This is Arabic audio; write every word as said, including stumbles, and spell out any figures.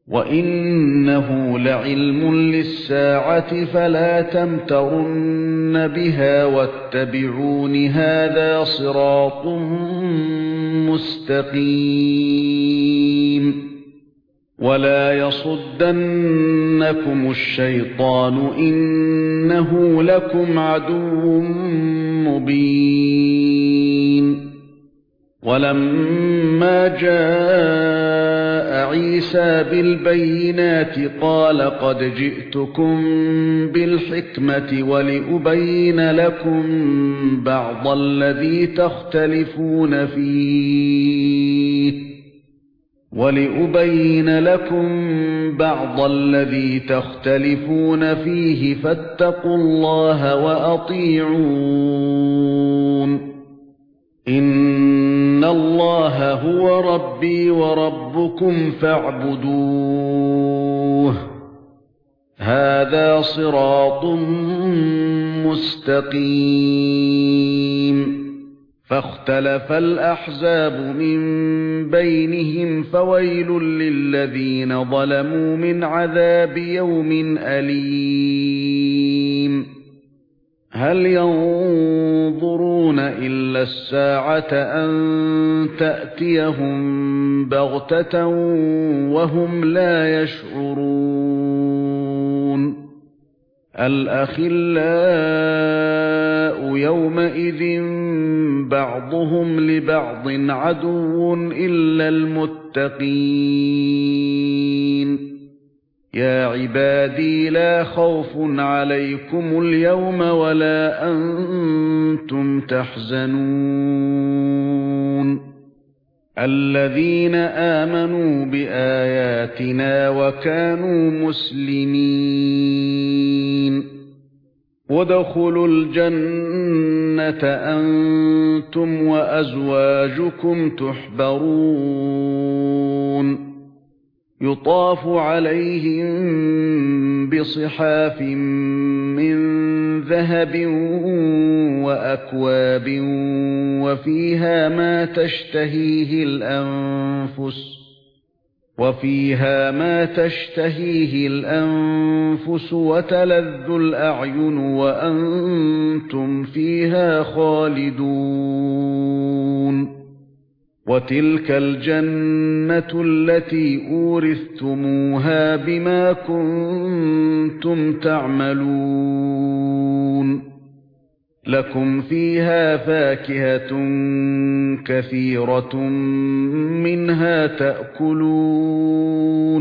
وَإِنَّهُ لَعِلْمٌ لِلسَّاعَةِ فَلَا تَمْتَرُنَّ بِهَا وَاتَّبِعُونِ هَذَا صِرَاطٌ مُسْتَقِيمٌ وَلَا يَصُدَّنَّكُمُ الشَّيْطَانُ إِنَّهُ لَكُمْ عَدُوٌّ مُبِينٌ وَلَمَّا جَاءَ عِيسَى بِالْبَيِّنَاتِ قَالَ قَدْ جِئْتُكُم بِالْحِكْمَةِ وَلِأُبَيِّنَ لَكُم بَعْضَ الَّذِي تَخْتَلِفُونَ فِيهِ وَلِأُبَيِّنَ لَكُم بَعْضَ الَّذِي تَخْتَلِفُونَ فِيهِ فَاتَّقُوا اللَّهَ وَأَطِيعُونِ إِنَّ اللَّهَ هُوَ رَبِّي وَرَبُّكُمْ فَاعْبُدُوهُ هَذَا صِرَاطٌ مُسْتَقِيمٌ فَاخْتَلَفَ الْأَحْزَابُ مِنْ بَيْنِهِمْ فَوَيْلٌ لِلَّذِينَ ظَلَمُوا مِنْ عَذَابِ يَوْمٍ أَلِيمٍ هَلْ يَنظُرُونَ إِلَّا السَّاعَةَ أَن تَأْتِيَهُم بَغْتَةً وَهُمْ لَا يَشْعُرُونَ الْأَخِلَّاءُ يَوْمَئِذٍ بَعْضُهُمْ لِبَعْضٍ عَدُوٌّ إِلَّا الْمُتَّقِينَ يَا عِبَادِي لَا خَوْفٌ عَلَيْكُمُ الْيَوْمَ وَلَا أَنْتُمْ تَحْزَنُونَ الَّذِينَ آمَنُوا بِآيَاتِنَا وَكَانُوا مُسْلِمِينَ وَادْخُلُوا الْجَنَّةَ أَنْتُمْ وَأَزْوَاجُكُمْ تُحْبَرُونَ يُطَافُ عَلَيْهِمْ بِصِحَافٍ مِّن ذَهَبٍ وَأَكْوَابٍ وَفِيهَا مَا تَشْتَهِيهِ الْأَنفُسُ وَفِيهَا مَا تَشْتَهِيهِ الْأَنفُسُ وَتَلَذُّ الْأَعْيُنُ وَأَنْتُمْ فِيهَا خَالِدُونَ وَتِلْكَ الْجَنَّةُ الَّتِي أُورِثْتُمُوهَا بِمَا كُنتُمْ تَعْمَلُونَ لَكُمْ فِيهَا فَاكِهَةٌ كَثِيرَةٌ مِنْهَا تَأْكُلُونَ